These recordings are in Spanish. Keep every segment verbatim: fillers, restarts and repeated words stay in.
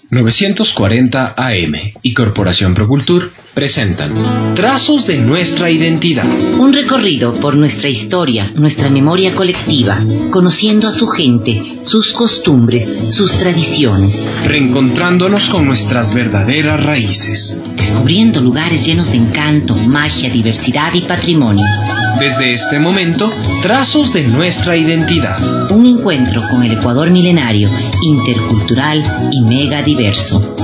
novecientos cuarenta A M y Corporación Procultur presentan Trazos de nuestra identidad. Un recorrido por nuestra historia, nuestra memoria colectiva, conociendo a su gente, sus costumbres, sus tradiciones. Reencontrándonos con nuestras verdaderas raíces. Descubriendo lugares llenos de encanto, magia, diversidad y patrimonio. Desde este momento, Trazos de nuestra identidad. Un encuentro con el Ecuador milenario, intercultural y mega diverso.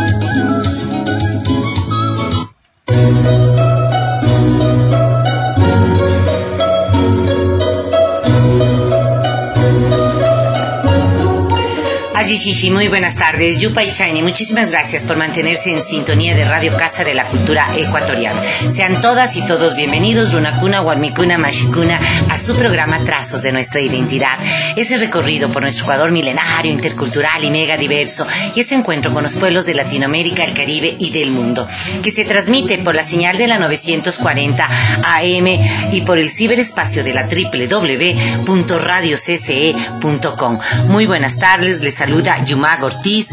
Ajishishi, muy buenas tardes. Yupay Chaini, muchísimas gracias por mantenerse en sintonía de Radio Casa de la Cultura Ecuatoriana. Sean todas y todos bienvenidos, Runakuna, Warmikuna, Mashikuna, a su programa Trazos de nuestra Identidad. Ese recorrido por nuestro Ecuador milenario, intercultural y mega diverso, y ese encuentro con los pueblos de Latinoamérica, el Caribe y del mundo, que se transmite por la señal de la novecientos cuarenta A M y por el ciberespacio de la doble u doble u doble u punto radio c c e punto com. Muy buenas tardes, les saluda Yumag Ortiz.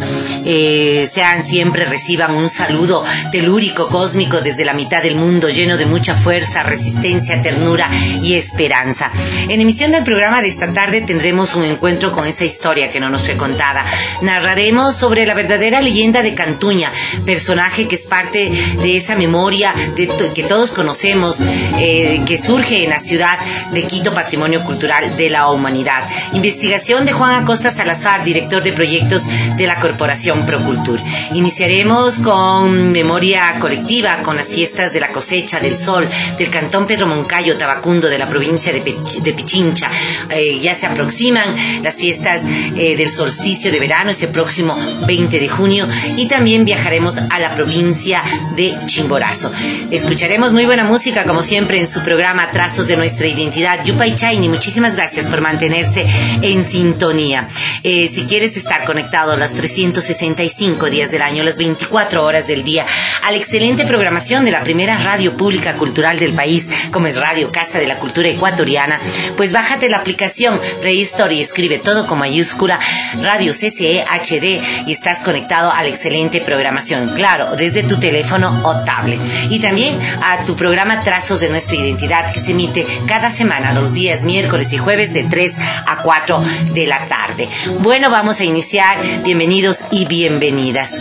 Eh, sean siempre, reciban un saludo telúrico, cósmico desde la mitad del mundo, lleno de mucha fuerza, resistencia, ternura y esperanza. En emisión del programa de esta tarde tendremos un encuentro con esa historia que no nos fue contada. Narraremos sobre la verdadera leyenda de Cantuña, personaje que es parte de esa memoria de to- que todos conocemos, eh, que surge en la ciudad de Quito, Patrimonio Cultural de la Humanidad. Investigación de Juan Acosta Salazar, director de proyectos de la Corporación Procultur. Iniciaremos con memoria colectiva, con las fiestas de la cosecha del sol del Cantón Pedro Moncayo, Tabacundo, de la provincia de, Pech- de Pichincha. Eh, ya se aproximan las fiestas eh, del solsticio de verano, este próximo veinte de junio, y también viajaremos a la provincia de Chimborazo. Escucharemos muy buena música, como siempre, en su programa Trazos de nuestra Identidad. Yupay Chaini, muchísimas gracias por mantenerse en sintonía. Eh, si quieres estar conectado los trescientos sesenta y cinco días del año, las veinticuatro horas del día, a la excelente programación de la primera radio pública cultural del país, como es Radio Casa de la Cultura Ecuatoriana, pues bájate la aplicación Play Store y escribe todo con mayúscula Radio C C E H D y estás conectado a la excelente programación, claro, desde tu teléfono o tablet. Y también a tu programa Trazos de nuestra Identidad, que se emite cada semana los días miércoles y jueves de tres a cuatro de la tarde. Bueno, vamos a iniciar. Bienvenidos y bienvenidas.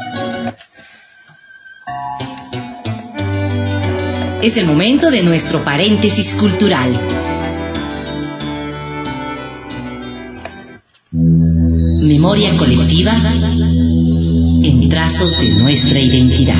Es el momento de nuestro paréntesis cultural. Memoria colectiva en Trazos de nuestra Identidad.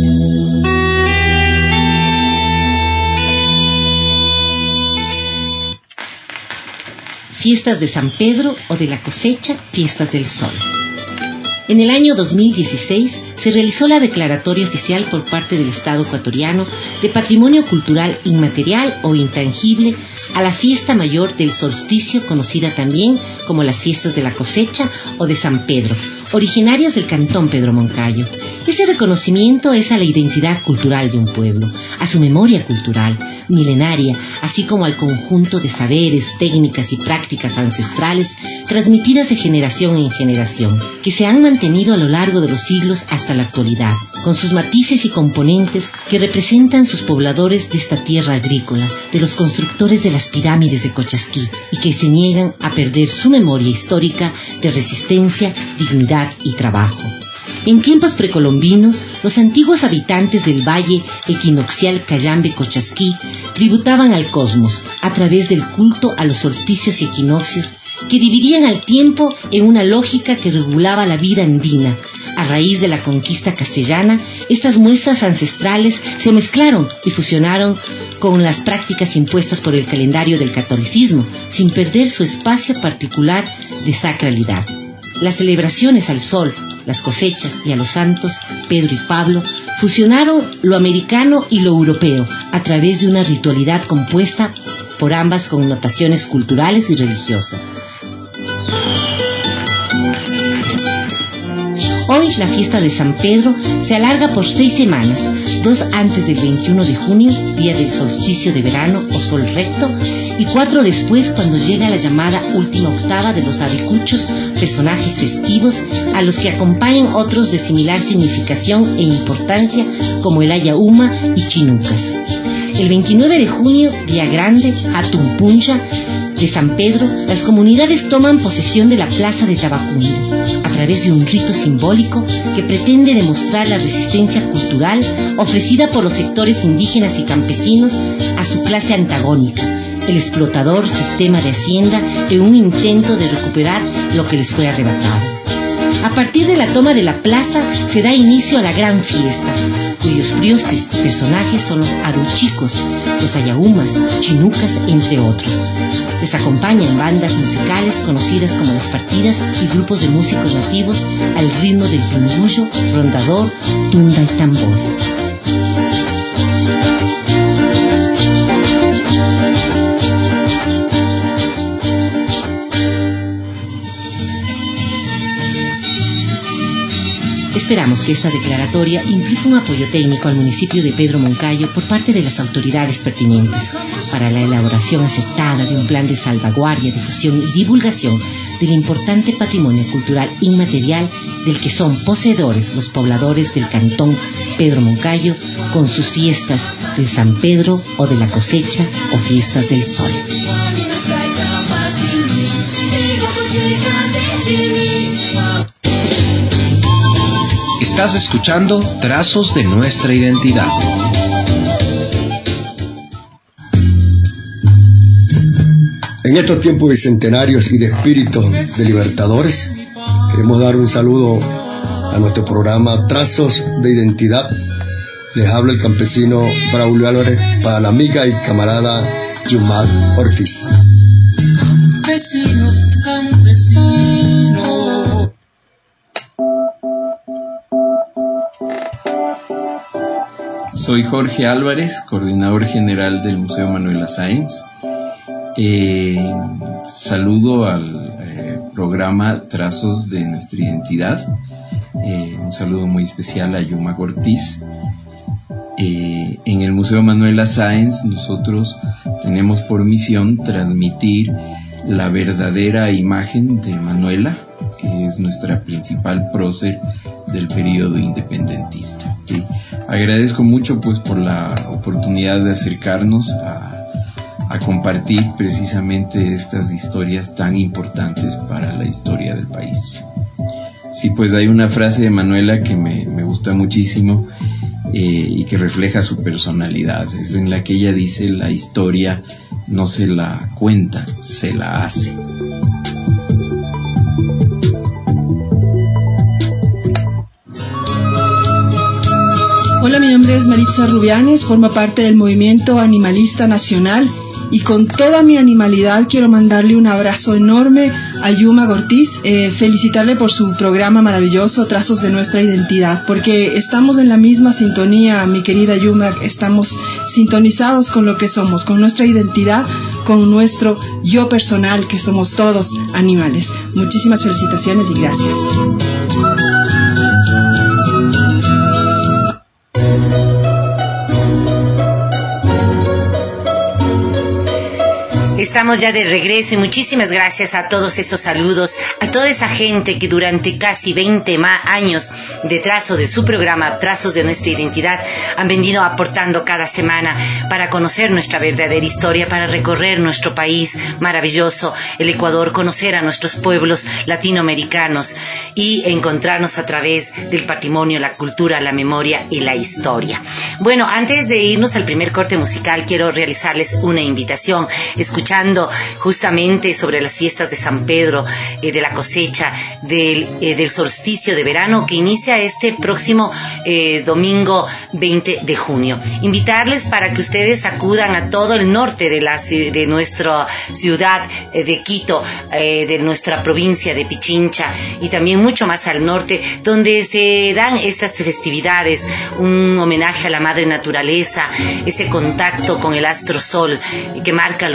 Fiestas de San Pedro o de la cosecha, fiestas del sol. En el año dos mil dieciséis se realizó la declaratoria oficial por parte del Estado ecuatoriano de Patrimonio Cultural Inmaterial o Intangible a la fiesta mayor del solsticio, conocida también como las fiestas de la cosecha o de San Pedro, originarias del Cantón Pedro Moncayo. Ese reconocimiento es a la identidad cultural de un pueblo, a su memoria cultural milenaria, así como al conjunto de saberes, técnicas y prácticas ancestrales transmitidas de generación en generación, que se han mantenido a lo largo de los siglos hasta la actualidad, con sus matices y componentes que representan sus pobladores de esta tierra agrícola, de los constructores de las pirámides de Cochasquí, y que se niegan a perder su memoria histórica de resistencia, dignidad y trabajo. En tiempos precolombinos, los antiguos habitantes del valle equinoccial Cayambe-Cochasquí tributaban al cosmos a través del culto a los solsticios y equinoccios, que dividían al tiempo en una lógica que regulaba la vida andina. A raíz de la conquista castellana, estas muestras ancestrales se mezclaron y fusionaron con las prácticas impuestas por el calendario del catolicismo, sin perder su espacio particular de sacralidad. Las celebraciones al sol, las cosechas y a los santos, Pedro y Pablo, fusionaron lo americano y lo europeo a través de una ritualidad compuesta por ambas connotaciones culturales y religiosas. Hoy la fiesta de San Pedro se alarga por seis semanas, dos antes del veintiuno de junio, día del solsticio de verano o sol recto, y cuatro después cuando llega la llamada última octava de los abicuchos, personajes festivos a los que acompañan otros de similar significación e importancia como el Ayauma y Chinucas. El veintinueve de junio, día grande, Hatun Puncha, de San Pedro, las comunidades toman posesión de la plaza de Tabacundo a través de un rito simbólico que pretende demostrar la resistencia cultural ofrecida por los sectores indígenas y campesinos a su clase antagónica, el explotador sistema de hacienda, en un intento de recuperar lo que les fue arrebatado. A partir de la toma de la plaza se da inicio a la gran fiesta, cuyos priostes y personajes son los aruchicos, los ayaumas, chinucas, entre otros. Les acompañan bandas musicales conocidas como las partidas y grupos de músicos nativos al ritmo del pingullo, rondador, tunda y tambor. Esperamos que esta declaratoria implique un apoyo técnico al municipio de Pedro Moncayo por parte de las autoridades pertinentes para la elaboración acertada de un plan de salvaguardia, difusión y divulgación del importante patrimonio cultural inmaterial del que son poseedores los pobladores del cantón Pedro Moncayo con sus fiestas de San Pedro o de la cosecha o fiestas del sol. Estás escuchando Trazos de Nuestra Identidad. En estos tiempos bicentenarios y de espíritus de libertadores, queremos dar un saludo a nuestro programa Trazos de Identidad. Les habla el campesino Braulio Álvarez para la amiga y camarada Yuma Ortiz. Campesino, campesino. Soy Jorge Álvarez, coordinador general del Museo Manuela Sáenz. Eh, saludo al eh, programa Trazos de Nuestra Identidad. Eh, un saludo muy especial a Yuma Ortiz. Eh, en el Museo Manuela Sáenz nosotros tenemos por misión transmitir la verdadera imagen de Manuela, que es nuestra principal prócer del periodo independentista. ¿Sí? Agradezco mucho pues por la oportunidad de acercarnos a, a compartir precisamente estas historias tan importantes para la historia del país. Sí, pues hay una frase de Manuela que me, me gusta muchísimo eh, y que refleja su personalidad. Es en la que ella dice: la historia no se la cuenta, se la hace. Hola, mi nombre es Maritza Rubianes, formo parte del Movimiento Animalista Nacional y con toda mi animalidad quiero mandarle un abrazo enorme a Yuma Ortiz, eh, felicitarle por su programa maravilloso Trazos de Nuestra Identidad, porque estamos en la misma sintonía, mi querida Yuma, estamos sintonizados con lo que somos, con nuestra identidad, con nuestro yo personal, que somos todos animales. Muchísimas felicitaciones y gracias. Estamos ya de regreso y muchísimas gracias a todos esos saludos, a toda esa gente que durante casi veinte años de trazo de su programa Trazos de Nuestra Identidad han venido aportando cada semana para conocer nuestra verdadera historia, para recorrer nuestro país maravilloso, el Ecuador, conocer a nuestros pueblos latinoamericanos y encontrarnos a través del patrimonio, la cultura, la memoria y la historia. Bueno, antes de irnos al primer corte musical, quiero realizarles una invitación. Escuchando justamente sobre las fiestas de San Pedro, eh, de la cosecha, del, eh, del solsticio de verano que inicia este próximo eh, domingo veinte de junio. Invitarles para que ustedes acudan a todo el norte de, la, de nuestra ciudad eh, de Quito, eh, de nuestra provincia de Pichincha y también mucho más al norte, donde se dan estas festividades, un homenaje a la madre naturaleza, ese contacto con el astro sol que marca los tiempos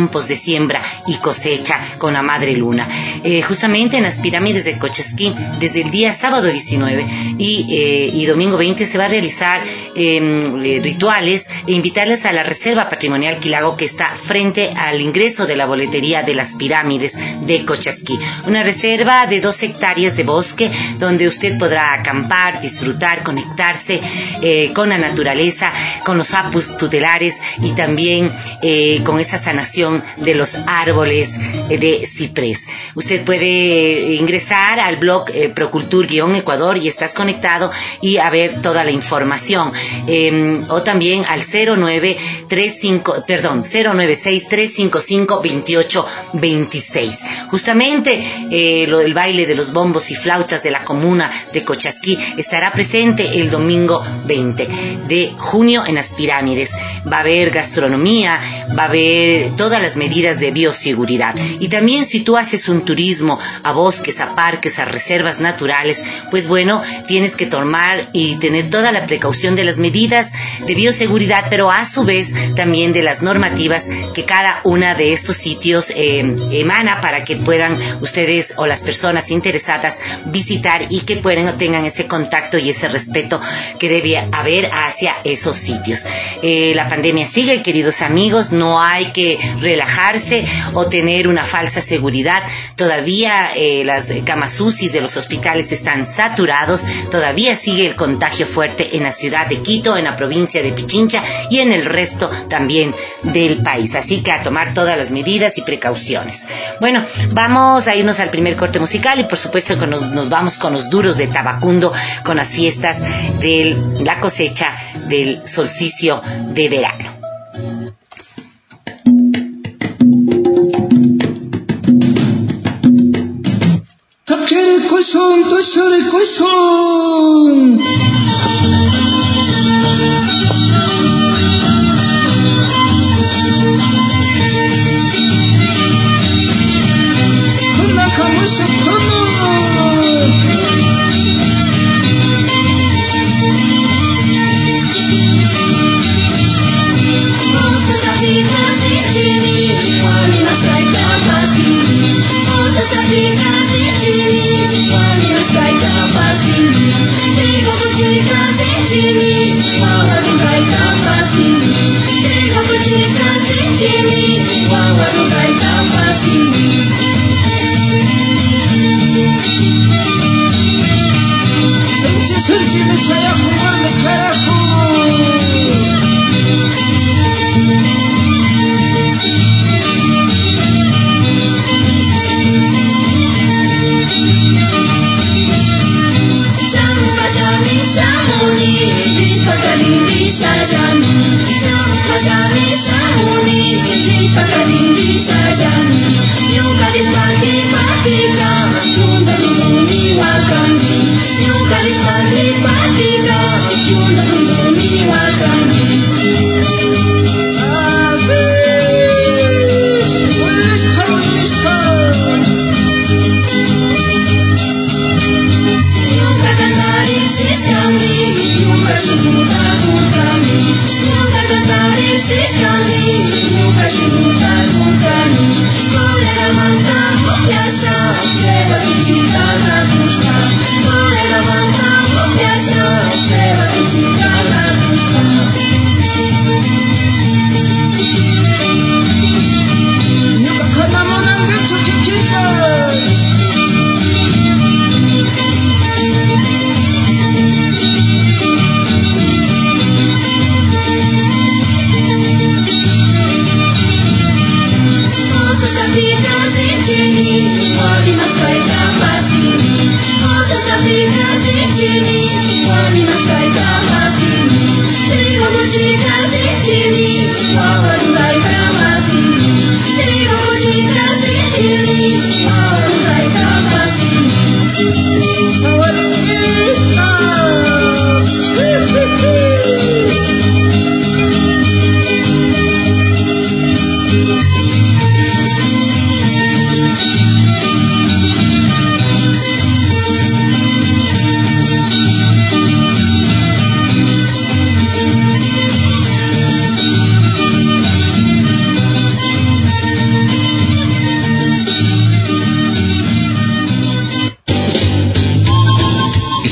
tiempos de siembra y cosecha con la madre luna. Eh, justamente en las pirámides de Cochasquí, desde el día sábado diecinueve y, eh, y domingo veinte se va a realizar eh, rituales e invitarles a la Reserva Patrimonial Quilago, que está frente al ingreso de la boletería de las pirámides de Cochasquí. Una reserva de dos hectáreas de bosque donde usted podrá acampar, disfrutar, conectarse eh, con la naturaleza, con los apus tutelares y también eh, con esa sanación de los árboles eh, de ciprés. Usted puede ingresar al blog eh, Procultur-Ecuador y estás conectado y a ver toda la información. Eh, o también al cero nueve tres cinco, perdón, cero nueve seis tres cinco cinco dos ocho dos seis. Justamente eh, lo, el baile de los bombos y flautas de la comuna de Cochasquí estará presente el domingo veinte de junio en las pirámides. Va a haber gastronomía, va a haber todas las medidas de bioseguridad. Y también si tú haces un turismo a bosques, a parques, a reservas naturales, pues bueno, tienes que tomar y tener toda la precaución de las medidas de bioseguridad, pero a su vez también de las normativas que cada una de estos sitios eh, emana para que puedan ustedes o las personas interesadas visitar y que puedan, tengan ese contacto y ese respeto que debe haber hacia esos sitios. Eh, la pandemia sigue, queridos amigos, no hay que relajarse o tener una falsa seguridad. Todavía eh, las camas U C I de los hospitales están saturados, todavía sigue el contagio fuerte en la ciudad de Quito, en la provincia de Pichincha y en el resto también del país. Así que a tomar todas las medidas y precauciones. Bueno, vamos a irnos al primer corte musical y por supuesto que nos, nos vamos con los duros de Tabacundo, con las fiestas de la cosecha del solsticio de verano.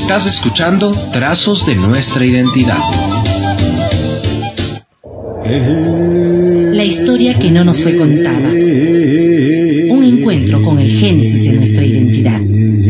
Estás escuchando Trazos de Nuestra Identidad. La historia que no nos fue contada. Un encuentro con el génesis de nuestra identidad.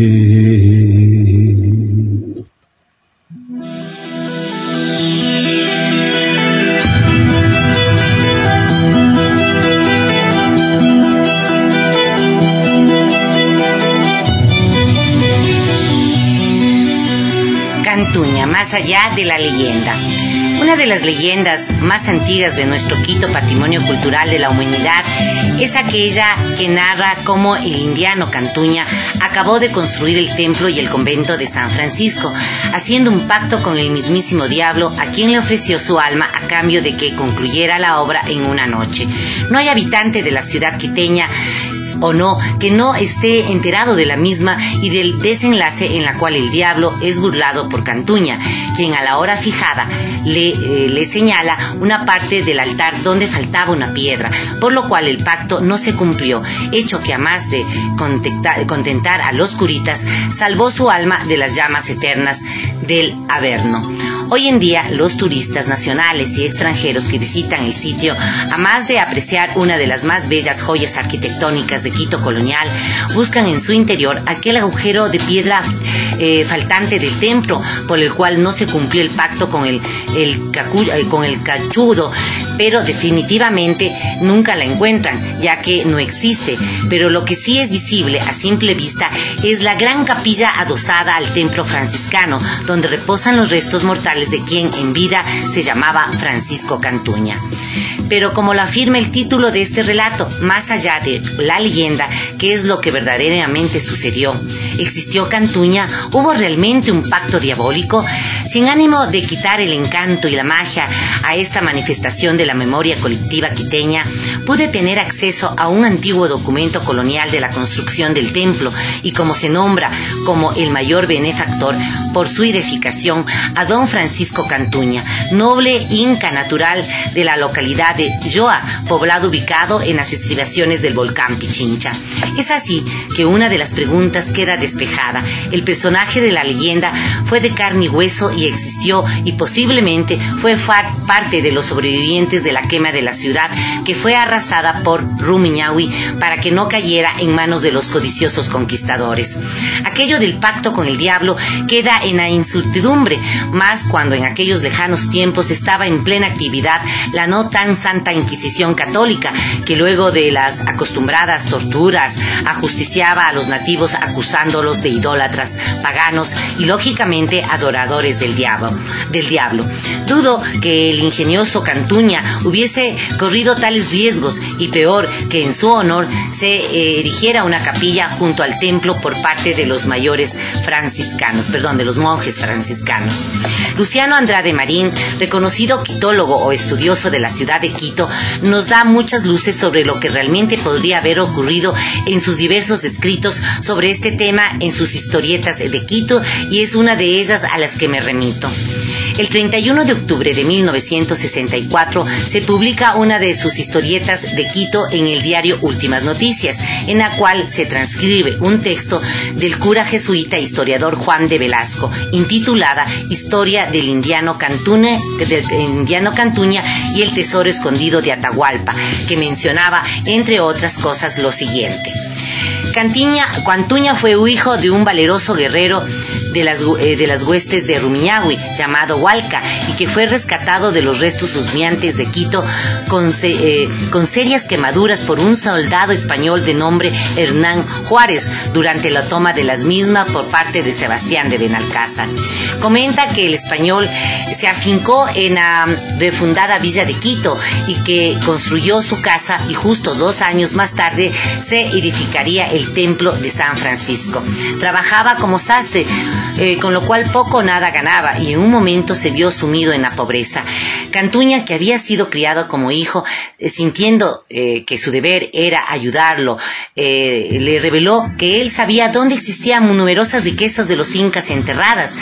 Cantuña, más allá de la leyenda. Una de las leyendas más antiguas de nuestro Quito Patrimonio Cultural de la Humanidad es aquella que narra cómo el indiano Cantuña acabó de construir el templo y el convento de San Francisco, haciendo un pacto con el mismísimo diablo, a quien le ofreció su alma a cambio de que concluyera la obra en una noche. No hay habitante de la ciudad quiteña o no, que no esté enterado de la misma y del desenlace en la cual el diablo es burlado por Cantuña, quien a la hora fijada le, eh, le señala una parte del altar donde faltaba una piedra, por lo cual el pacto no se cumplió, hecho que a más de contentar a los curitas, salvó su alma de las llamas eternas del Averno. Hoy en día, los turistas nacionales y extranjeros que visitan el sitio, a más de apreciar una de las más bellas joyas arquitectónicas de Quito colonial, buscan en su interior aquel agujero de piedra eh, faltante del templo, por el cual no se cumplió el pacto con el, el, cacu, eh, con el cachudo, pero definitivamente nunca la encuentran, ya que no existe. Pero lo que sí es visible a simple vista es la gran capilla adosada al templo franciscano, donde reposan los restos mortales de quien en vida se llamaba Francisco Cantuña. Pero como lo afirma el título de este relato, más allá de la leyenda, ¿qué es lo que verdaderamente sucedió? ¿Existió Cantuña? ¿Hubo realmente un pacto diabólico? Sin ánimo de quitar el encanto y la magia a esta manifestación de la memoria colectiva quiteña, pude tener acceso a un antiguo documento colonial de la construcción del templo y como se nombra como el mayor benefactor por su edificación a don Francisco Cantuña, noble inca natural de la localidad de Yoa, poblado ubicado en las estribaciones del volcán Pichincha. Es así que una de las preguntas queda despejada. El personaje de la leyenda fue de carne y hueso y existió y posiblemente fue parte de los sobrevivientes de la quema de la ciudad que fue arrasada por Rumiñahui para que no cayera en manos de los codiciosos conquistadores. Aquello del pacto con el diablo queda en la incertidumbre, más cuando en aquellos lejanos tiempos estaba en plena actividad la no tan santa Inquisición católica, que luego de las acostumbradas torturas ajusticiaba a los nativos acusándolos de idólatras, paganos y lógicamente adoradores del diablo, del diablo. Dudo que el ingenioso Cantuña hubiese corrido tales riesgos y peor que en su honor se eh, erigiera una capilla junto al templo por parte de los mayores franciscanos, perdón, de los monjes franciscanos. Luciano Andrade Marín, reconocido quitólogo o estudioso de la ciudad de Quito, nos da muchas luces sobre lo que realmente podría haber ocurrido en sus diversos escritos sobre este tema en sus historietas de Quito, y es una de ellas a las que me remito. El treinta y uno de octubre de mil novecientos sesenta y cuatro se publica una de sus historietas de Quito en el diario Últimas Noticias, en la cual se transcribe un texto del cura jesuita historiador Juan de Velasco, intitulada Historia del indiano Cantuña, del indiano Cantuña y el tesoro escondido de Atahualpa, que mencionaba, entre otras cosas, lo siguiente. Cantuña, Cantuña fue hijo de un valeroso guerrero de las, eh, de las huestes de Rumiñahui, llamado Hualca, y que fue rescatado de los restos husmeantes de Quito con, eh, con serias quemaduras por un soldado español de nombre Hernán Juárez durante la toma de las mismas por parte de Sebastián de Benalcázar. Comenta que el español se afincó en la refundada villa de Quito y que construyó su casa, y justo dos años más tarde se edificaría el templo de San Francisco. Trabajaba como sastre, eh, con lo cual poco o nada ganaba, y en un momento se vio sumido en la pobreza. Cantuña, que había sido criado como hijo, eh, sintiendo eh, que su deber era ayudarlo, eh, le reveló que él sabía dónde existían numerosas riquezas de los incas enterradas,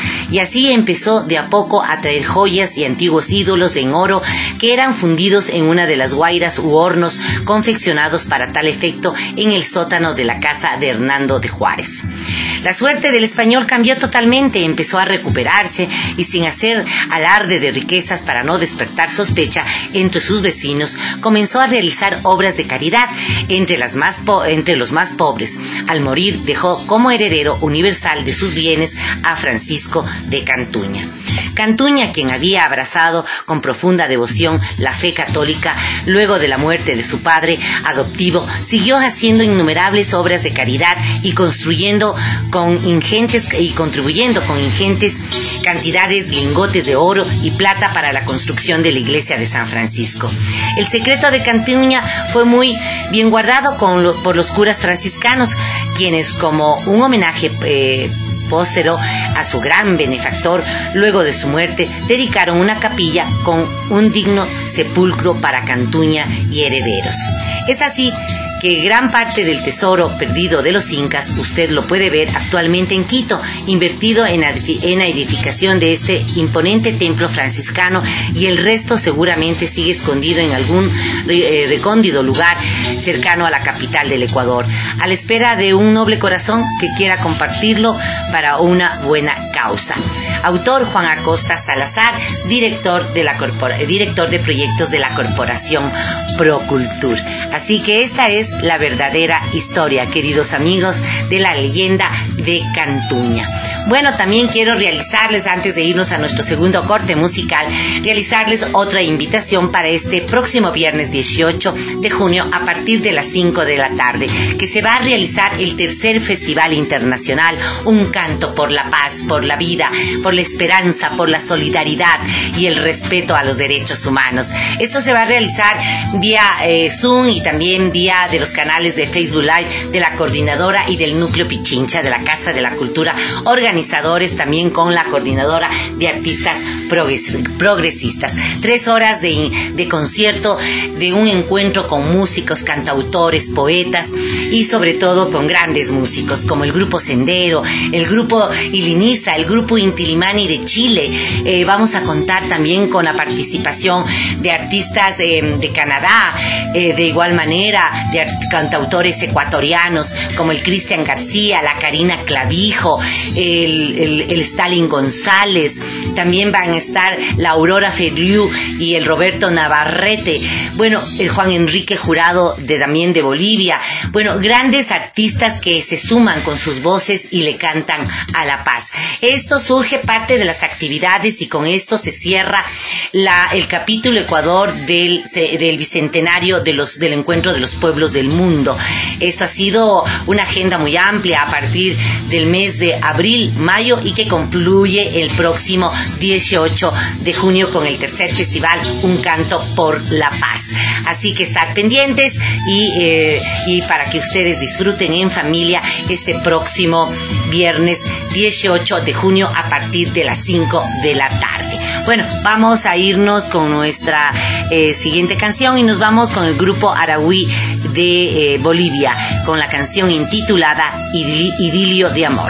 y así empezó de a poco a traer joyas y antiguos ídolos en oro que eran fundidos en una de las guairas u hornos confeccionados para tal efecto en el sótano de la casa de Hernando de Juárez. La suerte del español cambió totalmente, empezó a recuperarse y sin hacer alarde de riquezas para no despertar sospecha entre sus vecinos, comenzó a realizar obras de caridad entre, las más po- entre los más pobres. Al morir dejó como heredero universal de sus bienes a Francisco de Cantuña. Cantuña, quien había abrazado con profunda devoción la fe católica luego de la muerte de su padre adoptivo, siguió haciendo innumerables obras de caridad y construyendo con ingentes y contribuyendo con ingentes cantidades lingotes de oro y plata para la construcción de la iglesia de San Francisco. El secreto de Cantuña fue muy bien guardado con lo, por los curas franciscanos, quienes, como un homenaje eh, póstero a su gran benefactor, luego de su muerte, dedicaron una capilla con un digno sepulcro para Cantuña y herederos. Es así que gran parte del tesoro perdido de los incas usted lo puede ver actualmente en Quito, invertido en la edificación de este imponente templo franciscano, y el resto seguramente sigue escondido en algún eh, recóndito lugar cercano a la capital del Ecuador, a la espera de un noble corazón que quiera compartirlo para una buena causa. Autor Juan Acosta Salazar, director de, la corpora, director de proyectos de la Corporación Procultur. Así que esta es la verdadera historia, queridos amigos, de la leyenda de Cantuña. Bueno, también quiero realizarles, antes de irnos a nuestro segundo corte musical, realizarles otra invitación para este próximo viernes dieciocho de junio a partir de las cinco de la tarde, que se va a realizar el tercer Festival Internacional Un Canto por la Paz, por la Vida, por la Esperanza, por la Solidaridad y el Respeto a los Derechos Humanos. Esto se va a realizar vía eh, Zoom y también vía de los canales de Facebook Live de la Coordinadora y del Núcleo Pichincha de la Casa de la Cultura, organizadores también con la Coordinadora de Artistas Progresistas. Tres horas de, de concierto, de un encuentro con músicos, cantautores, poetas y sobre todo con grandes músicos como el Grupo Sendero, el Grupo Iliniza, el Grupo Intilimani de Chile. Eh, vamos a contar también con la participación de artistas eh, de Canadá, eh, de igual manera de cantautores ecuatorianos como el Cristian García, la Karina Clavijo, el, el, el Stalin González. También van a estar la Aurora Feliu y el Roberto Navarrete. Bueno, el Juan Enrique Jurado de, también de Bolivia. Bueno, grandes artistas que se suman con sus voces y le cantan a la paz. Esto surge parte de las actividades y con esto se cierra la, el capítulo Ecuador del, del bicentenario de los, del encuentro de los pueblos del mundo. Esto ha sido una agenda muy amplia a partir del mes de abril, mayo y que concluye el próximo dieciocho de junio con el tercer festival Un Canto por la Paz. Así que estar pendientes y, eh, y para que ustedes disfruten en familia ese próximo viernes dieciocho de junio a partir de las cinco de la tarde. Bueno, vamos a irnos con nuestra eh, siguiente canción y nos vamos con el grupo Arahui de eh, Bolivia, con la canción intitulada Idil- Idilio de Amor.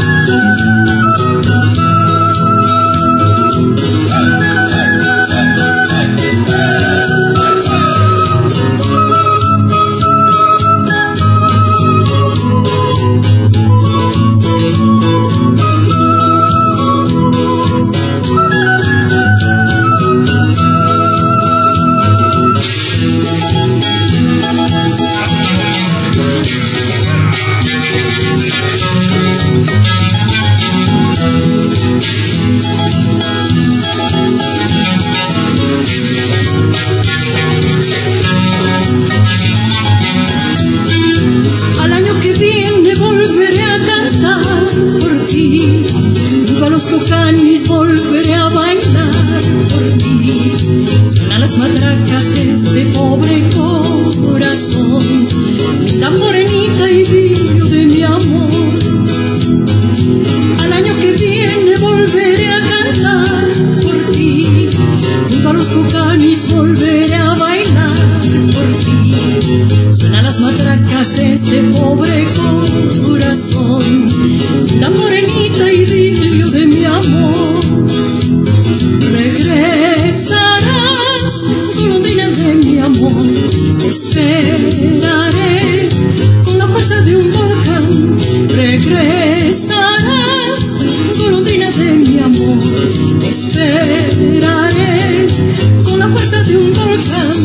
Hey, hey, hey. de este pobre corazón, la morenita idilio de mi amor. Regresarás, golondrina de mi amor, te esperaré con la fuerza de un volcán. Regresarás, golondrina de mi amor, te esperaré con la fuerza de un volcán.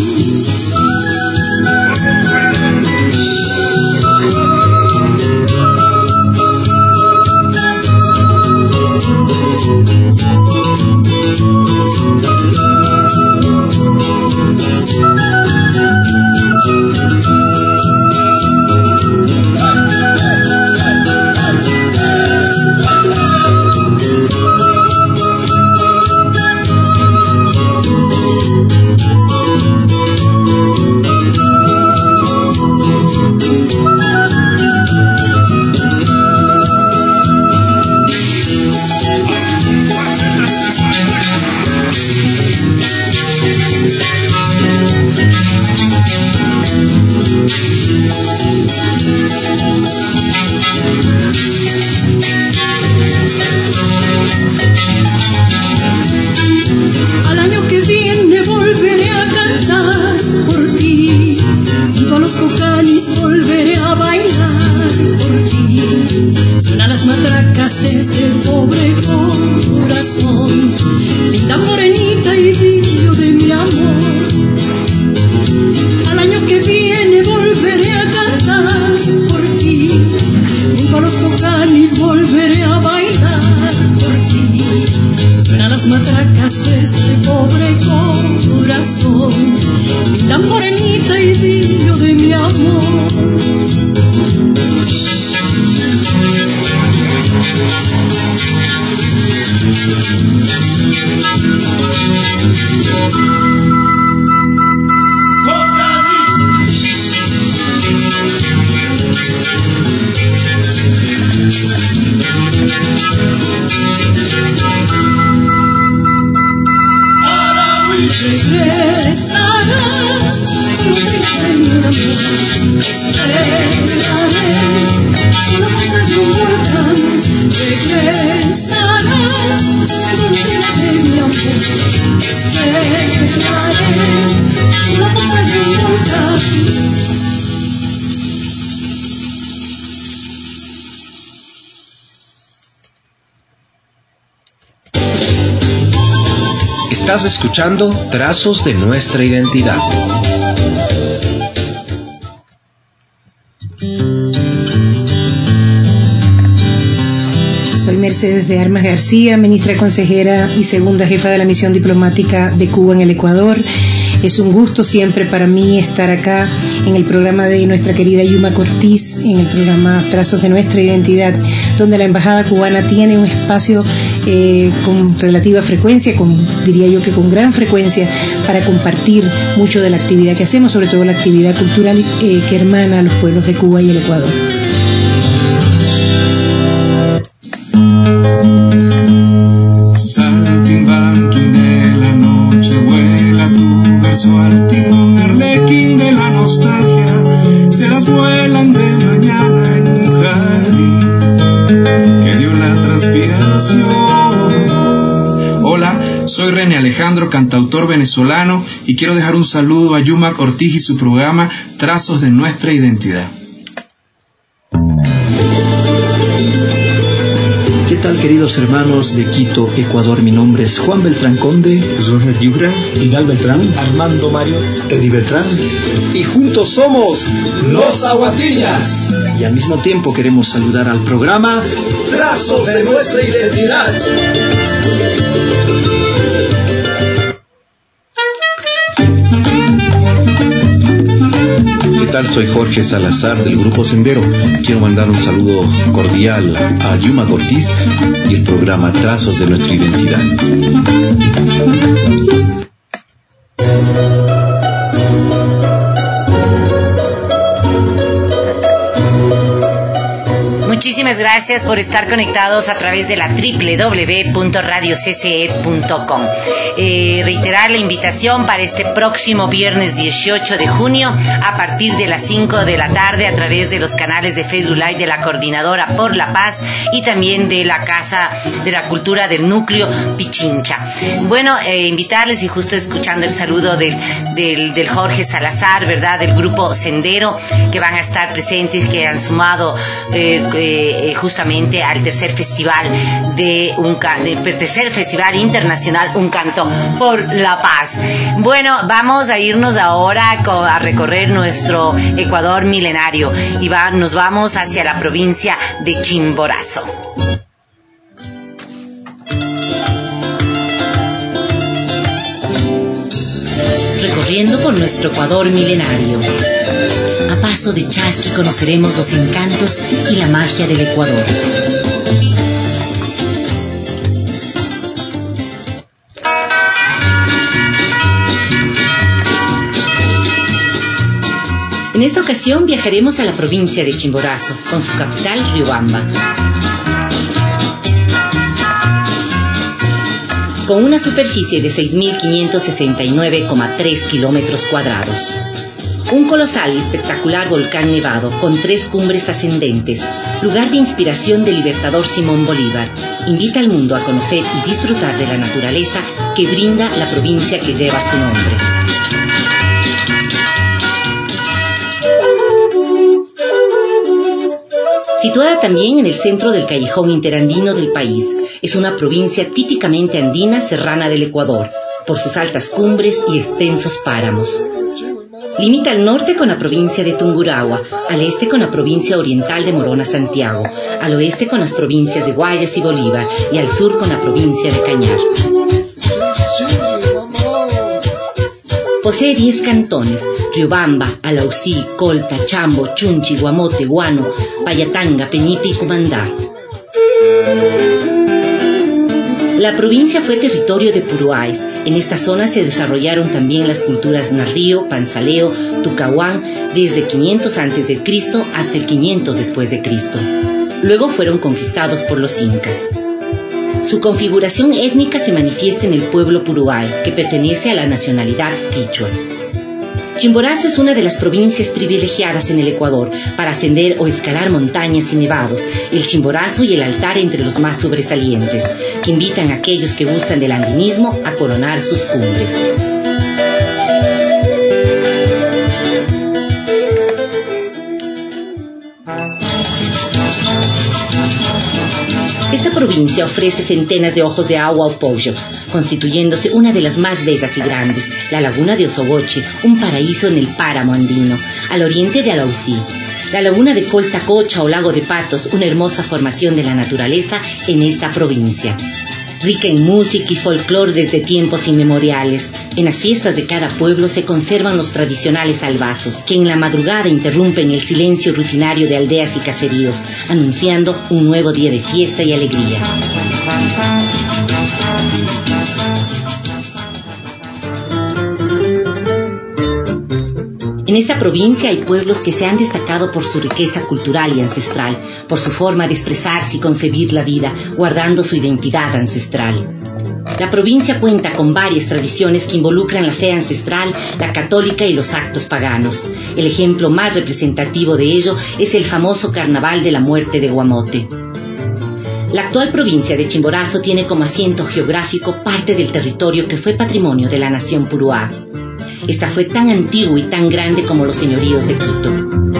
Estás escuchando Trazos de Nuestra Identidad. Soy Mercedes de Armas García, ministra consejera y segunda jefa de la misión diplomática de Cuba en el Ecuador. Es un gusto siempre para mí estar acá en el programa de nuestra querida Yuma Cortiz, en el programa Trazos de Nuestra Identidad, donde la Embajada Cubana tiene un espacio eh, con relativa frecuencia, con, diría yo que con gran frecuencia, para compartir mucho de la actividad que hacemos, sobre todo la actividad cultural eh, que hermana a los pueblos de Cuba y el Ecuador. Saltimbanquín de la noche, vuela tu verso al timón, arlequín de la nostalgia, se las vuelan de mañana en un jardín que dio la transpiración. Hola, soy René Alejandro, cantautor venezolano, y quiero dejar un saludo a Yumac Ortiz y su programa Trazos de Nuestra Identidad. ¿Qué tal, queridos hermanos de Quito, Ecuador? Mi nombre es Juan Beltrán Conde, Roger Yubra, Hidal Beltrán, Armando Mario, Teddy Beltrán, y juntos somos Los Aguatillas. Y al mismo tiempo queremos saludar al programa Trazos de Nuestra Identidad. ¿Qué tal? Soy Jorge Salazar del Grupo Sendero. Quiero mandar un saludo cordial a Yuma Cortiz y el programa Trazos de Nuestra Identidad. Muchísimas muchísimas gracias por estar conectados a través de la doble u doble u doble u punto radio c c e punto com. Eh, reiterar la invitación para este próximo viernes dieciocho de junio a partir de las cinco de la tarde a través de los canales de Facebook Live de la Coordinadora por la Paz y también de la Casa de la Cultura del Núcleo Pichincha. Bueno, eh, invitarles y justo escuchando el saludo del, del, del Jorge Salazar, ¿verdad? Del grupo Sendero, que van a estar presentes, que han sumado eh, eh, justamente al tercer festival de un del tercer festival internacional Un Canto por la Paz. Bueno, vamos a irnos ahora a recorrer nuestro Ecuador milenario y va, nos vamos hacia la provincia de Chimborazo. Recorriendo por nuestro Ecuador milenario. A paso de chasqui conoceremos los encantos y la magia del Ecuador. En esta ocasión viajaremos a la provincia de Chimborazo, con su capital, Riobamba. Con una superficie de seis mil quinientos sesenta y nueve coma tres kilómetros cuadrados. Un colosal y espectacular volcán nevado con tres cumbres ascendentes, lugar de inspiración del libertador Simón Bolívar, invita al mundo a conocer y disfrutar de la naturaleza que brinda la provincia que lleva su nombre. Situada también en el centro del callejón interandino del país, es una provincia típicamente andina serrana del Ecuador, por sus altas cumbres y extensos páramos. Limita al norte con la provincia de Tungurahua, al este con la provincia oriental de Morona Santiago, al oeste con las provincias de Guayas y Bolívar y al sur con la provincia de Cañar. Posee diez cantones: Riobamba, Alausí, Colta, Chambo, Chunchi, Guamote, Guano, Payatanga, Peñipe y Cumandá. La provincia fue territorio de Puruáes. En esta zona se desarrollaron también las culturas Narrío, Panzaleo, Tucahuán, desde quinientos antes de Cristo hasta el quinientos después de Cristo. Luego fueron conquistados por los incas. Su configuración étnica se manifiesta en el pueblo Puruay, que pertenece a la nacionalidad quichua. Chimborazo es una de las provincias privilegiadas en el Ecuador para ascender o escalar montañas y nevados, el Chimborazo y el Altar entre los más sobresalientes, que invitan a aquellos que gustan del andinismo a coronar sus cumbres. Esta provincia ofrece centenas de ojos de agua o pollos, constituyéndose una de las más bellas y grandes, la laguna de Osogoche, un paraíso en el páramo andino, al oriente de Alausí. La laguna de Coltacocha o lago de Patos, una hermosa formación de la naturaleza en esta provincia. Rica en música y folclore desde tiempos inmemoriales. En las fiestas de cada pueblo se conservan los tradicionales albazos, que en la madrugada interrumpen el silencio rutinario de aldeas y caseríos, anunciando un nuevo día de fiesta y alegría. En esta provincia hay pueblos que se han destacado por su riqueza cultural y ancestral, por su forma de expresarse y concebir la vida, guardando su identidad ancestral. La provincia cuenta con varias tradiciones que involucran la fe ancestral, la católica y los actos paganos. El ejemplo más representativo de ello es el famoso Carnaval de la Muerte de Guamote. La actual provincia de Chimborazo tiene como asiento geográfico parte del territorio que fue patrimonio de la nación Puruá. Esta fue tan antigua y tan grande como los señoríos de Quito.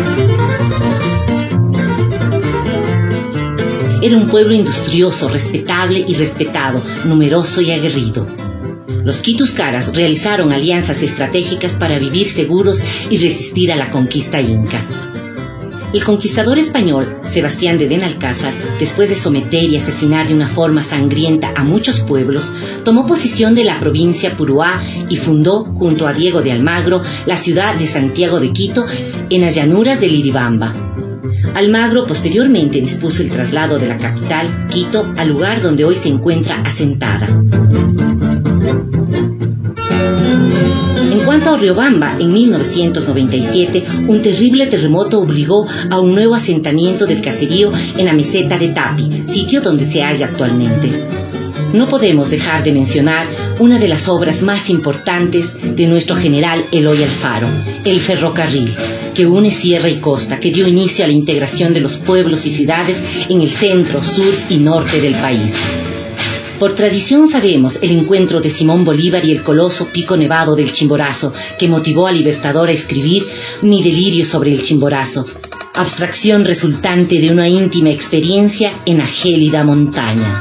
Era un pueblo industrioso, respetable y respetado, numeroso y aguerrido. Los quituscaras realizaron alianzas estratégicas para vivir seguros y resistir a la conquista inca. El conquistador español, Sebastián de Benalcázar, después de someter y asesinar de una forma sangrienta a muchos pueblos, tomó posesión de la provincia Puruá y fundó, junto a Diego de Almagro, la ciudad de Santiago de Quito, en las llanuras del Iribamba. Almagro posteriormente dispuso el traslado de la capital, Quito, al lugar donde hoy se encuentra asentada. En cuanto a Riobamba, en mil novecientos noventa y siete, un terrible terremoto obligó a un nuevo asentamiento del caserío en la meseta de Tapi, sitio donde se halla actualmente. No podemos dejar de mencionar una de las obras más importantes de nuestro general Eloy Alfaro, el ferrocarril, que une sierra y costa, que dio inicio a la integración de los pueblos y ciudades en el centro, sur y norte del país. Por tradición sabemos el encuentro de Simón Bolívar y el coloso Pico Nevado del Chimborazo, que motivó al Libertador a escribir Mi delirio sobre el Chimborazo, abstracción resultante de una íntima experiencia en la gélida montaña.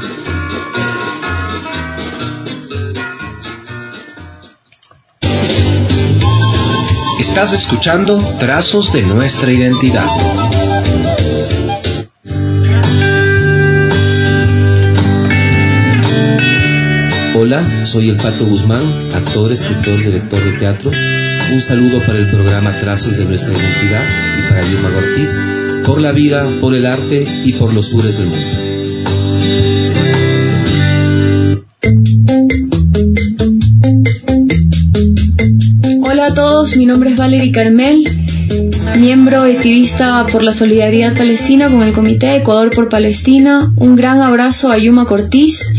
Estás escuchando Trazos de Nuestra Identidad. Hola, soy el Pato Guzmán, actor, escritor, director de teatro. Un saludo para el programa Trazos de Nuestra Identidad y para Yuma Ortiz, por la vida, por el arte y por los sures del mundo. Hola a todos, mi nombre es Valerie Carmel, miembro activista por la solidaridad palestina con el Comité Ecuador por Palestina. Un gran abrazo a Yuma Ortiz.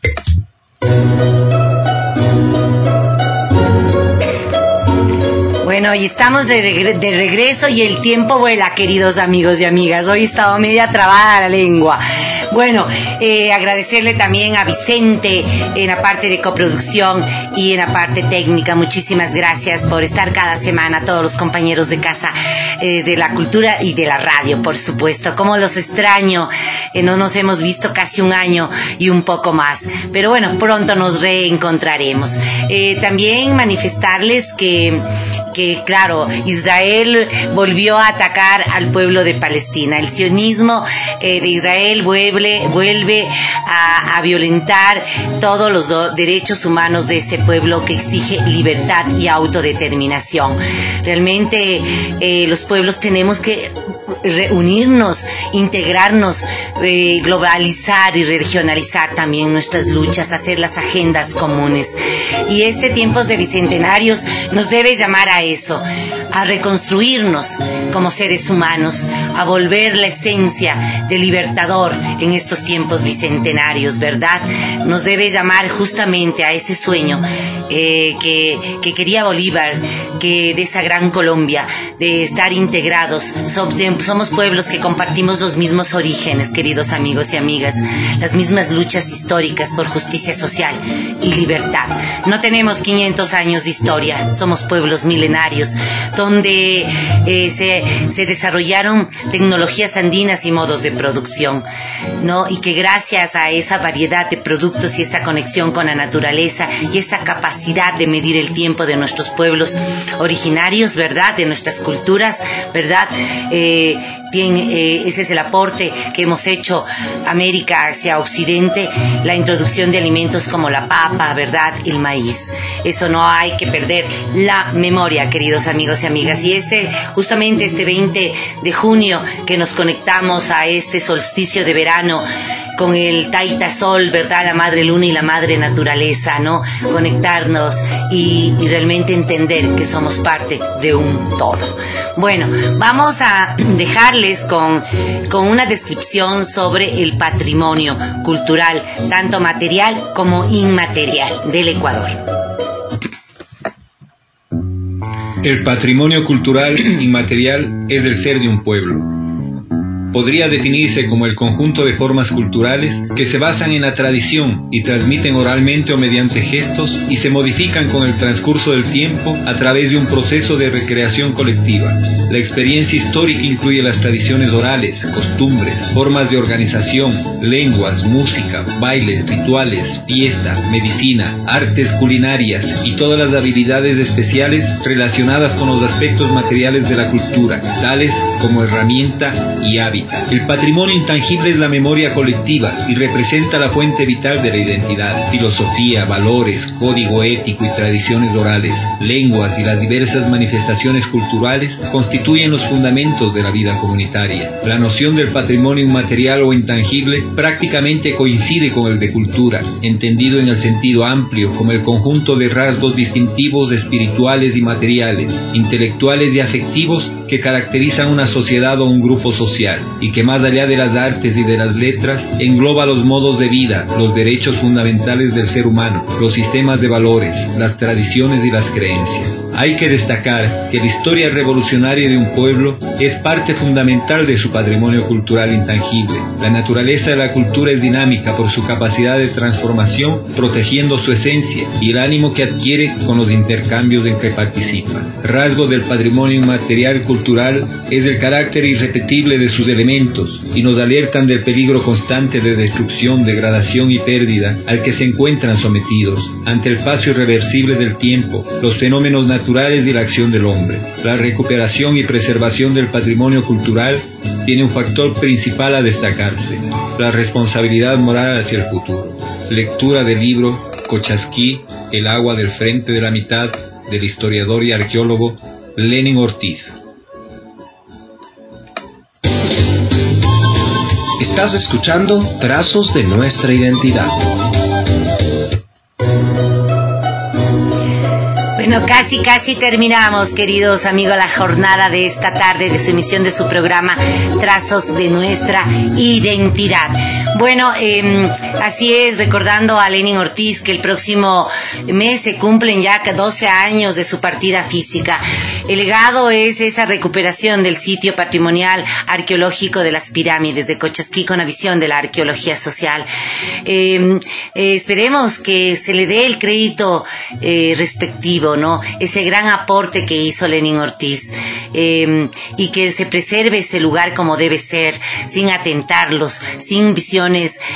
Bueno, y estamos de, regre- de regreso y el tiempo vuela, queridos amigos y amigas. Hoy he estado media trabada la lengua. Bueno, eh, agradecerle también a Vicente en la parte de coproducción y en la parte técnica. Muchísimas gracias por estar cada semana, todos los compañeros de casa eh, de la cultura y de la radio, por supuesto. Cómo los extraño, eh, no nos hemos visto casi un año y un poco más. Pero bueno, pronto nos reencontraremos. Eh, también manifestarles que... que claro, Israel volvió a atacar al pueblo de Palestina. El sionismo eh, de Israel vuelve, vuelve a, a violentar todos los do- derechos humanos de ese pueblo que exige libertad y autodeterminación. Realmente eh, los pueblos tenemos que reunirnos, integrarnos, eh, globalizar y regionalizar también nuestras luchas, hacer las agendas comunes. Y este tiempos de bicentenarios nos debe llamar a eso, a reconstruirnos como seres humanos, a volver la esencia del libertador en estos tiempos bicentenarios, ¿verdad? Nos debe llamar justamente a ese sueño eh, que, que quería Bolívar, que de esa gran Colombia, de estar integrados. Somos pueblos que compartimos los mismos orígenes, queridos amigos y amigas, las mismas luchas históricas por justicia social y libertad. No tenemos quinientos años de historia, somos pueblos milenarios, donde eh, se, se desarrollaron tecnologías andinas y modos de producción, ¿no? Y que gracias a esa variedad de productos y esa conexión con la naturaleza y esa capacidad de medir el tiempo de nuestros pueblos originarios, ¿verdad? De nuestras culturas, ¿verdad? Eh, tiene, eh, ese es el aporte que hemos hecho América hacia Occidente, la introducción de alimentos como la papa, ¿verdad? El maíz. Eso no hay que perder la memoria, queridos amigos y amigas. Y este, justamente este veinte de junio que nos conectamos a este solsticio de verano con el Taita Sol, ¿verdad? La madre luna y la madre naturaleza, ¿no? Conectarnos y, y realmente entender que somos parte de un todo. Bueno, vamos a dejarles con, con una descripción sobre el patrimonio cultural, tanto material como inmaterial del Ecuador. El patrimonio cultural inmaterial es el ser de un pueblo. Podría definirse como el conjunto de formas culturales que se basan en la tradición y transmiten oralmente o mediante gestos y se modifican con el transcurso del tiempo a través de un proceso de recreación colectiva. La experiencia histórica incluye las tradiciones orales, costumbres, formas de organización, lenguas, música, bailes, rituales, fiesta, medicina, artes culinarias y todas las habilidades especiales relacionadas con los aspectos materiales de la cultura, tales como herramienta y hábito. El patrimonio intangible es la memoria colectiva y representa la fuente vital de la identidad. Filosofía, valores, código ético y tradiciones orales, lenguas y las diversas manifestaciones culturales constituyen constituyen los fundamentos de la vida comunitaria. La noción del patrimonio inmaterial o intangible prácticamente coincide con el de cultura, entendido en el sentido amplio como el conjunto de rasgos distintivos espirituales y materiales, intelectuales y afectivos que caracterizan una sociedad o un grupo social, y que más allá de las artes y de las letras, engloba los modos de vida, los derechos fundamentales del ser humano, los sistemas de valores, las tradiciones y las creencias. Hay que destacar que la historia revolucionaria de un pueblo es parte fundamental de su patrimonio cultural intangible. La naturaleza de la cultura es dinámica por su capacidad de transformación, protegiendo su esencia y el ánimo que adquiere con los intercambios en que participa. Rasgo del patrimonio inmaterial cultural es el carácter irrepetible de sus elementos y nos alertan del peligro constante de destrucción, degradación y pérdida al que se encuentran sometidos ante el paso irreversible del tiempo, los fenómenos naturales y la acción del hombre. La recuperación y preservación del patrimonio cultural tiene un factor principal a destacarse: la responsabilidad moral hacia el futuro. Lectura del libro Cochasquí, el agua del frente de la mitad, del historiador y arqueólogo Lenin Ortiz. Estás escuchando Trazos de Nuestra Identidad. Bueno, casi, casi terminamos, queridos amigos, la jornada de esta tarde de su emisión de su programa Trazos de Nuestra Identidad. Bueno, eh, así es, recordando a Lenin Ortiz que el próximo mes se cumplen ya doce años de su partida física. El legado es esa recuperación del sitio patrimonial arqueológico de las pirámides de Cochasquí con la visión de la arqueología social. Eh, eh, esperemos que se le dé el crédito eh, respectivo, ¿no? Ese gran aporte que hizo Lenin Ortiz, eh, y que se preserve ese lugar como debe ser, sin atentarlos, sin visiones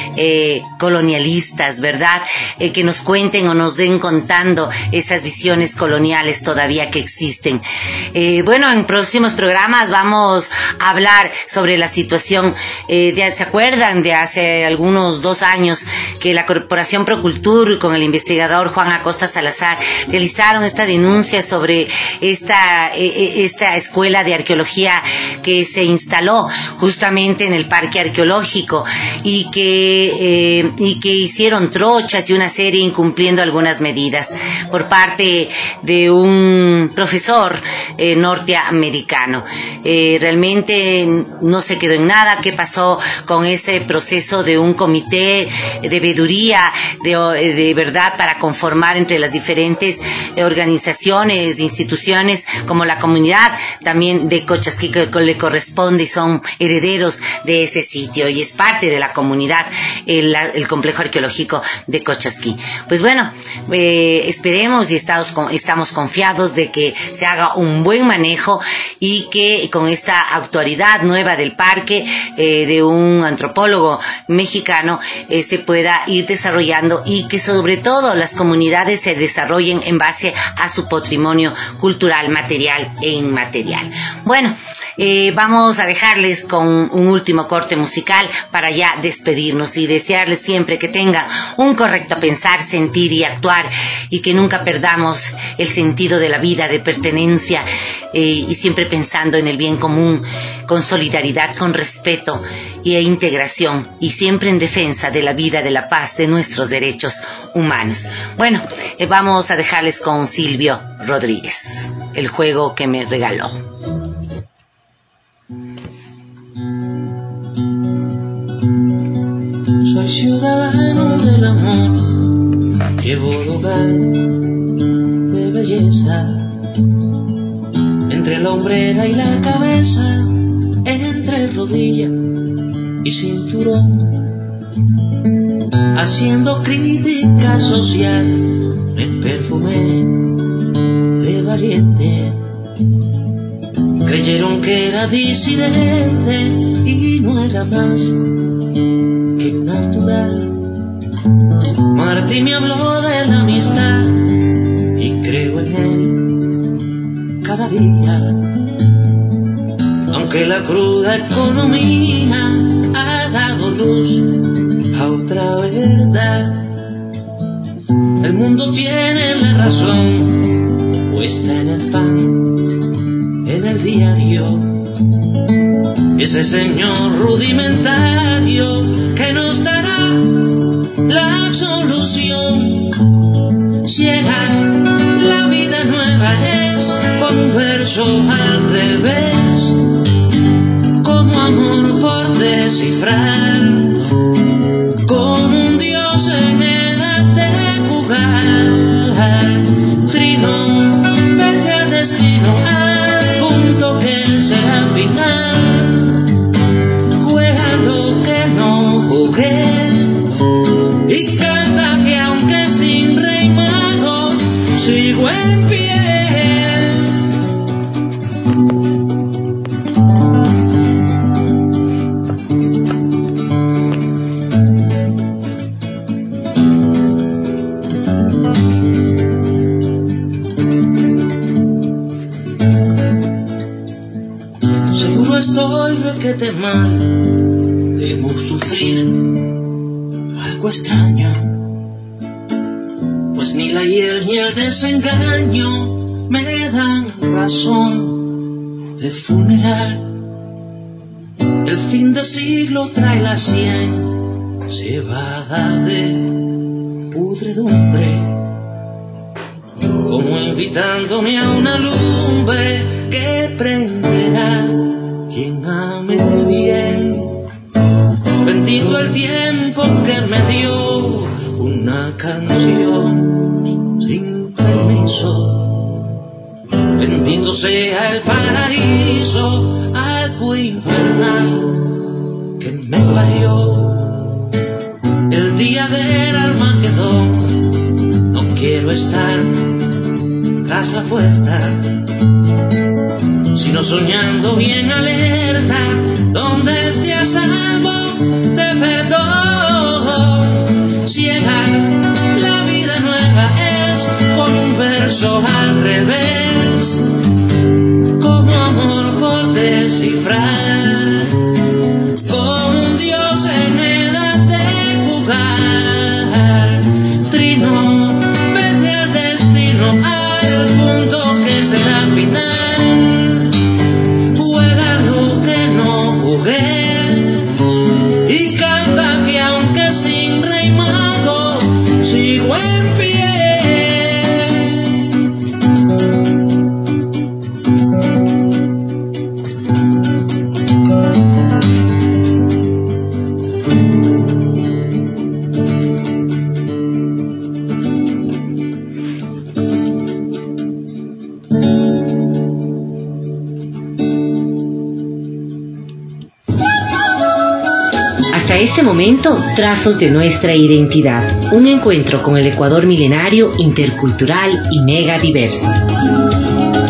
eh, colonialistas, ¿verdad? Eh, que nos cuenten o nos den contando esas visiones coloniales todavía que existen. Eh, bueno, en próximos programas vamos a hablar sobre la situación, eh, de, ¿se acuerdan de hace algunos dos años que la Corporación Procultur con el investigador Juan Acosta Salazar realizaron esta denuncia sobre esta, eh, esta escuela de arqueología que se instaló justamente en el parque arqueológico y que, eh, y que hicieron trochas y una serie incumpliendo algunas medidas por parte de un profesor eh, norteamericano. Eh, realmente no se quedó en nada. ¿Qué pasó con ese proceso de un comité de veeduría de, de verdad para conformar entre las diferentes organizaciones, instituciones, como la comunidad también de Cochasquí, que le corresponde y son herederos de ese sitio y es parte de la comunidad el, el complejo arqueológico de Cochasquí? Pues bueno, eh, esperemos y estamos, con, estamos confiados de que se haga un buen manejo y que con esta autoridad nueva del parque, eh, de un antropólogo mexicano, eh, se pueda ir desarrollando y que sobre todo las comunidades se desarrollen en base a su patrimonio cultural, material e inmaterial. Bueno, eh, vamos a dejarles con un último corte musical para ya despedirnos y desearles siempre que tengan un correcto pensar, sentir y actuar, y que nunca perdamos el sentido de la vida, de pertenencia, eh, y siempre pensando en el bien común, con solidaridad, con respeto e integración, y siempre en defensa de la vida, de la paz, de nuestros derechos humanos. Bueno, eh, vamos a dejarles con Silvio Rodríguez, El juego que me regaló. Soy ciudadano del amor, llevo lugar de belleza, entre la hombrera y la cabeza, entre rodilla y cinturón, haciendo crítica social, me perfumé de valiente. Creyeron que era disidente y no era más que natural. Martí me habló de la amistad y creo en él cada día, aunque la cruda economía ha dado luz a otra verdad. El mundo tiene la razón puesta en el pan, en el diario. Ese señor rudimentario que nos dará la absolución. Ciega, la vida nueva es con un verso al revés, como amor por descifrar, como un dios en edad de jugar. Trino, vete al destino, al punto que será final. Juega lo que no jugué y canta que aunque sin rey mago sigo en pie. Estoy requete mal, debo sufrir algo extraño, pues ni la hiel ni el desengaño me dan razón de funeral. El fin de siglo trae la sien cebada de pudredumbre, como invitándome a una lumbre que prenderá quien ame bien. Bendito el tiempo que me dio una canción sin permiso. Bendito sea el paraíso, algo infernal que me parió. El día del Armagedón, no quiero estar tras la puerta, sino soñando bien alerta, donde esté a salvo de perdón. Ciega, la vida nueva es con un verso al revés, como amor por descifrar, como un dios en edad de jugar. Trino, vete al destino, al punto que será final. Juega lo que no jugué y canta que aunque sin rey mago sigo en pie. Hasta ese momento, trazos de nuestra identidad. Un encuentro con el Ecuador milenario, intercultural y mega diverso.